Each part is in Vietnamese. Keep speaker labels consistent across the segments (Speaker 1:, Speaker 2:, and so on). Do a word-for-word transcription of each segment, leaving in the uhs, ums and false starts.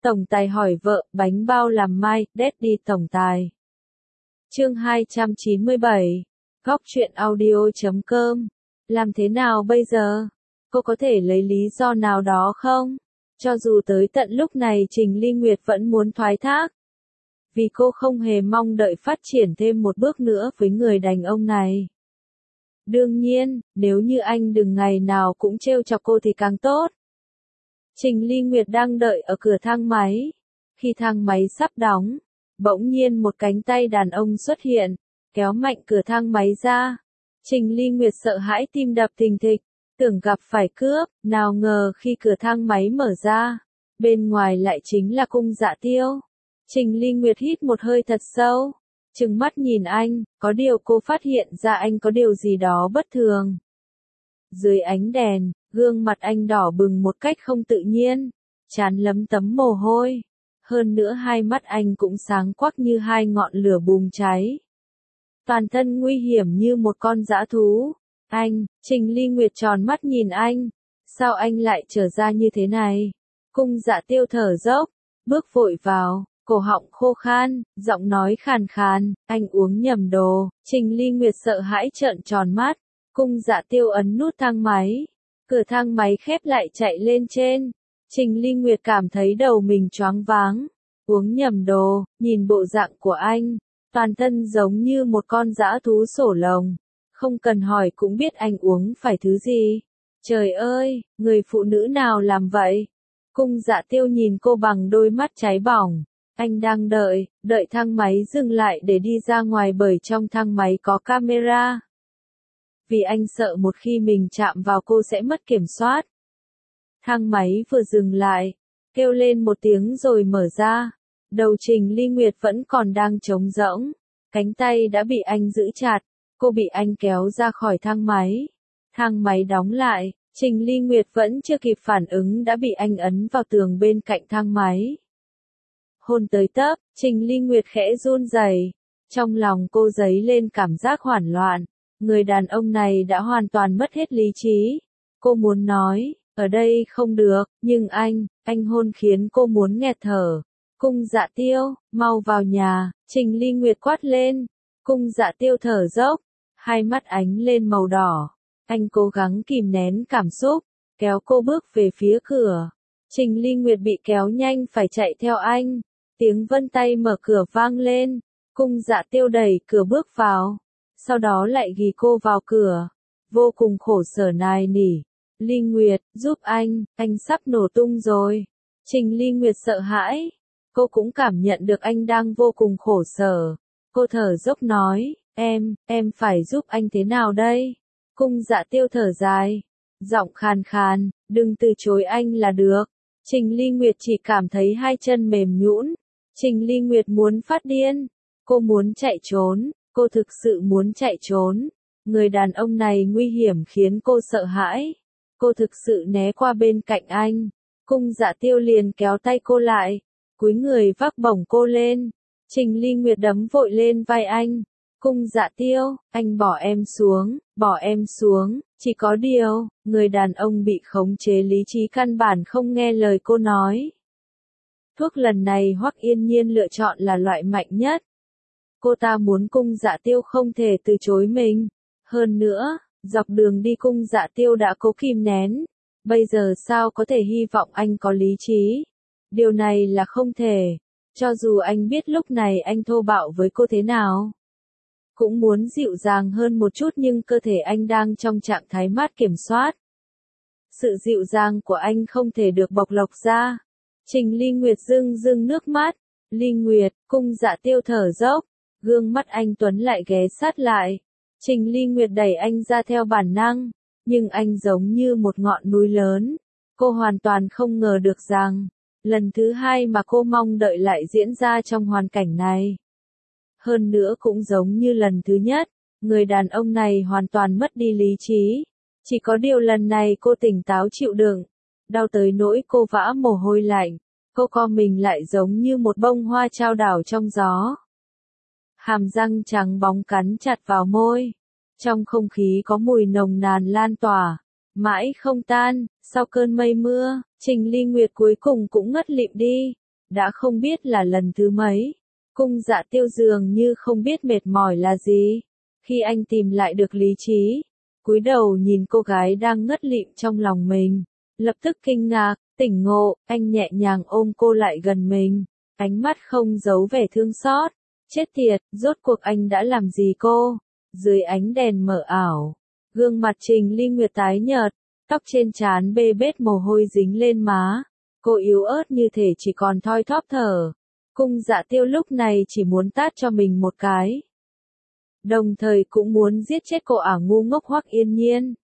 Speaker 1: Tổng tài hỏi vợ, bánh bao làm mai, Daddy tổng tài. Chương hai trăm chín mươi bảy. Góc truyện audio chấm com. Làm thế nào bây giờ? Cô có thể lấy lý do nào đó không? Cho dù tới tận lúc này Trình Ly Nguyệt vẫn muốn thoái thác. Vì cô không hề mong đợi phát triển thêm một bước nữa với người đàn ông này. Đương nhiên, nếu như anh đừng ngày nào cũng trêu chọc cô thì càng tốt. Trình Ly Nguyệt đang đợi ở cửa thang máy. Khi thang máy sắp đóng, bỗng nhiên một cánh tay đàn ông xuất hiện, kéo mạnh cửa thang máy ra. Trình Ly Nguyệt sợ hãi tim đập thình thịch, tưởng gặp phải cướp, nào ngờ khi cửa thang máy mở ra, bên ngoài lại chính là Cung Dạ Tiêu. Trình Ly Nguyệt hít một hơi thật sâu, trừng mắt nhìn anh, có điều cô phát hiện ra anh có điều gì đó bất thường. Dưới ánh đèn, gương mặt anh đỏ bừng một cách không tự nhiên, trán lấm tấm mồ hôi. Hơn nữa hai mắt anh cũng sáng quắc như hai ngọn lửa bùng cháy. Toàn thân nguy hiểm như một con dã thú. Anh, Trình Ly Nguyệt tròn mắt nhìn anh. Sao anh lại trở ra như thế này? Cung Dạ Tiêu thở dốc, bước vội vào, cổ họng khô khan, giọng nói khàn khàn, anh uống nhầm đồ. Trình Ly Nguyệt sợ hãi trợn tròn mắt. Cung Dạ Tiêu ấn nút thang máy. Cửa thang máy khép lại chạy lên trên. Trình Ly Nguyệt cảm thấy đầu mình choáng váng. Uống nhầm đồ, nhìn bộ dạng của anh, toàn thân giống như một con dã thú sổ lồng. Không cần hỏi cũng biết anh uống phải thứ gì. Trời ơi, người phụ nữ nào làm vậy? Cung Dạ Tiêu nhìn cô bằng đôi mắt cháy bỏng. Anh đang đợi, đợi thang máy dừng lại để đi ra ngoài bởi trong thang máy có camera. Vì anh sợ một khi mình chạm vào cô sẽ mất kiểm soát. Thang máy vừa dừng lại, kêu lên một tiếng rồi mở ra. Đầu Trình Ly Nguyệt vẫn còn đang trống rỗng, cánh tay đã bị anh giữ chặt, cô bị anh kéo ra khỏi thang máy. Thang máy đóng lại, Trình Ly Nguyệt vẫn chưa kịp phản ứng đã bị anh ấn vào tường bên cạnh thang máy. Hôn tới tấp, Trình Ly Nguyệt khẽ run rẩy, trong lòng cô dấy lên cảm giác hoảng loạn. Người đàn ông này đã hoàn toàn mất hết lý trí. Cô muốn nói, ở đây không được, nhưng anh, anh hôn khiến cô muốn nghẹt thở. Cung Dạ Tiêu, mau vào nhà, Trình Ly Nguyệt quát lên. Cung Dạ Tiêu thở dốc, hai mắt ánh lên màu đỏ. Anh cố gắng kìm nén cảm xúc, kéo cô bước về phía cửa. Trình Ly Nguyệt bị kéo nhanh phải chạy theo anh. Tiếng vân tay mở cửa vang lên. Cung Dạ Tiêu đẩy cửa bước vào. Sau đó lại ghì cô vào cửa. Vô cùng khổ sở nài nỉ. Ly Nguyệt, giúp anh, anh sắp nổ tung rồi. Trình Ly Nguyệt sợ hãi. Cô cũng cảm nhận được anh đang vô cùng khổ sở. Cô thở dốc nói, em, em phải giúp anh thế nào đây? Cung Dạ Tiêu thở dài. Giọng khàn khàn, đừng từ chối anh là được. Trình Ly Nguyệt chỉ cảm thấy hai chân mềm nhũn. Trình Ly Nguyệt muốn phát điên. Cô muốn chạy trốn. Cô thực sự muốn chạy trốn. Người đàn ông này nguy hiểm khiến cô sợ hãi. Cô thực sự né qua bên cạnh anh. Cung Dạ Tiêu liền kéo tay cô lại, cúi người vác bổng cô lên. Trình Ly Nguyệt đấm vội lên vai anh. Cung Dạ Tiêu, anh bỏ em xuống, bỏ em xuống. Chỉ có điều, người đàn ông bị khống chế lý trí căn bản không nghe lời cô nói. Thuốc lần này Hoắc Yên Nhiên lựa chọn là loại mạnh nhất. Cô ta muốn Cung Dạ Tiêu không thể từ chối mình. Hơn nữa, dọc đường đi Cung Dạ Tiêu đã cố kìm nén. Bây giờ sao có thể hy vọng anh có lý trí? Điều này là không thể. Cho dù anh biết lúc này anh thô bạo với cô thế nào, cũng muốn dịu dàng hơn một chút nhưng cơ thể anh đang trong trạng thái mất kiểm soát. Sự dịu dàng của anh không thể được bộc lộ ra. Trình Ly Nguyệt rưng rưng nước mắt. Ly Nguyệt, Cung Dạ Tiêu thở dốc. Gương mắt anh tuấn lại ghé sát lại. Trình Ly Nguyệt đẩy anh ra theo bản năng. Nhưng anh giống như một ngọn núi lớn. Cô hoàn toàn không ngờ được rằng, lần thứ hai mà cô mong đợi lại diễn ra trong hoàn cảnh này. Hơn nữa cũng giống như lần thứ nhất, người đàn ông này hoàn toàn mất đi lý trí. Chỉ có điều lần này cô tỉnh táo chịu đựng. Đau tới nỗi cô vã mồ hôi lạnh. Cô co mình lại giống như một bông hoa trao đảo trong gió. Hàm răng trắng bóng cắn chặt vào môi. Trong không khí có mùi nồng nàn lan tỏa. Mãi không tan, sau cơn mây mưa, Trình Ly Nguyệt cuối cùng cũng ngất lịm đi. đã không biết là lần thứ mấy. Cung Dạ Tiêu dường như không biết mệt mỏi là gì. Khi anh tìm lại được lý trí, cúi đầu nhìn cô gái đang ngất lịm trong lòng mình, lập tức kinh ngạc, tỉnh ngộ, anh nhẹ nhàng ôm cô lại gần mình, ánh mắt không giấu vẻ thương xót. Chết tiệt, rốt cuộc anh đã làm gì cô? Dưới ánh đèn mờ ảo, gương mặt Trình Ly Nguyệt tái nhợt, tóc trên trán bê bết mồ hôi dính lên má, cô yếu ớt như thể chỉ còn thoi thóp thở. Cung Dạ Tiêu lúc này chỉ muốn tát cho mình một cái, đồng thời cũng muốn giết chết cô ả ngu ngốc Hoắc Yên Nhiên.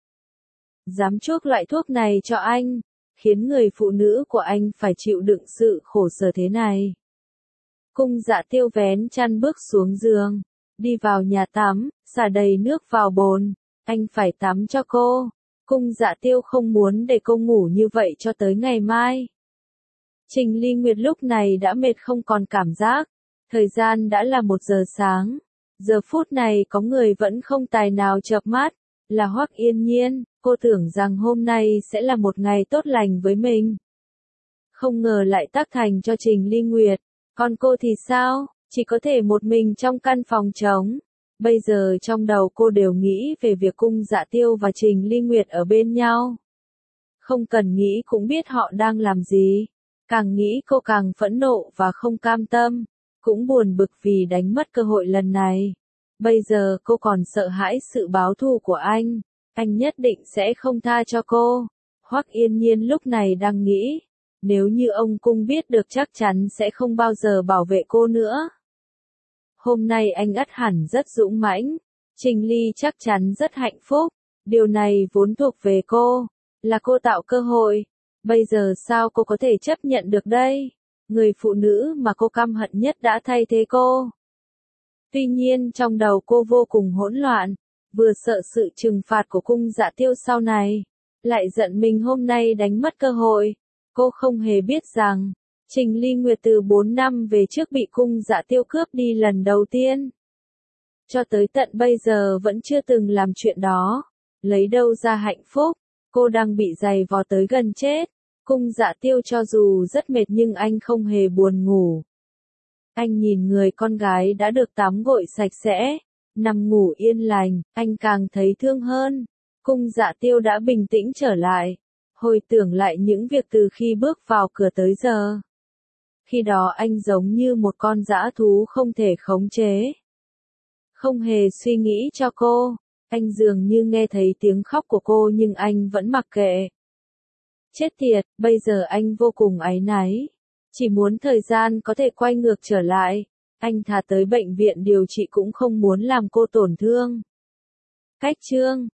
Speaker 1: Dám chuốc loại thuốc này cho anh, khiến người phụ nữ của anh phải chịu đựng sự khổ sở thế này. Cung Dạ Tiêu vén chăn bước xuống giường, đi vào nhà tắm, xả đầy nước vào bồn, anh phải tắm cho cô. Cung Dạ Tiêu không muốn để cô ngủ như vậy cho tới ngày mai. Trình Ly Nguyệt lúc này đã mệt không còn cảm giác, thời gian đã là một giờ sáng. Giờ phút này có người vẫn không tài nào chợp mắt, là Hoắc Yên Nhiên, cô tưởng rằng hôm nay sẽ là một ngày tốt lành với mình. Không ngờ lại tác thành cho Trình Ly Nguyệt, còn cô thì sao, chỉ có thể một mình trong căn phòng trống. Bây giờ trong đầu cô đều nghĩ về việc Cung Dạ Tiêu và Trình Ly Nguyệt ở bên nhau. Không cần nghĩ cũng biết họ đang làm gì. Càng nghĩ cô càng phẫn nộ và không cam tâm, cũng buồn bực vì đánh mất cơ hội lần này. Bây giờ cô còn sợ hãi sự báo thù của anh, anh nhất định sẽ không tha cho cô. Hoắc Yên Nhiên lúc này đang nghĩ, nếu như ông Cung biết được chắc chắn sẽ không bao giờ bảo vệ cô nữa. Hôm nay anh ắt hẳn rất dũng mãnh, Trình Ly chắc chắn rất hạnh phúc, điều này vốn thuộc về cô, là cô tạo cơ hội. Bây giờ sao cô có thể chấp nhận được đây? Người phụ nữ mà cô căm hận nhất đã thay thế cô. Tuy nhiên trong đầu cô vô cùng hỗn loạn, vừa sợ sự trừng phạt của Cung Dạ Tiêu sau này, lại giận mình hôm nay đánh mất cơ hội. Cô không hề biết rằng, Trình Ly Nguyệt từ bốn năm về trước bị Cung Dạ Tiêu cướp đi lần đầu tiên. Cho tới tận bây giờ vẫn chưa từng làm chuyện đó, lấy đâu ra hạnh phúc, cô đang bị giày vò tới gần chết. Cung Dạ Tiêu cho dù rất mệt nhưng anh không hề buồn ngủ. Anh nhìn người con gái đã được tắm gội sạch sẽ, nằm ngủ yên lành, anh càng thấy thương hơn. Cung Dạ Tiêu đã bình tĩnh trở lại, hồi tưởng lại những việc từ khi bước vào cửa tới giờ. Khi đó anh giống như một con dã thú không thể khống chế. Không hề suy nghĩ cho cô, anh dường như nghe thấy tiếng khóc của cô nhưng anh vẫn mặc kệ. Chết tiệt, bây giờ anh vô cùng áy náy. Chỉ muốn thời gian có thể quay ngược trở lại, anh thà tới bệnh viện điều trị cũng không muốn làm cô tổn thương. Cách chương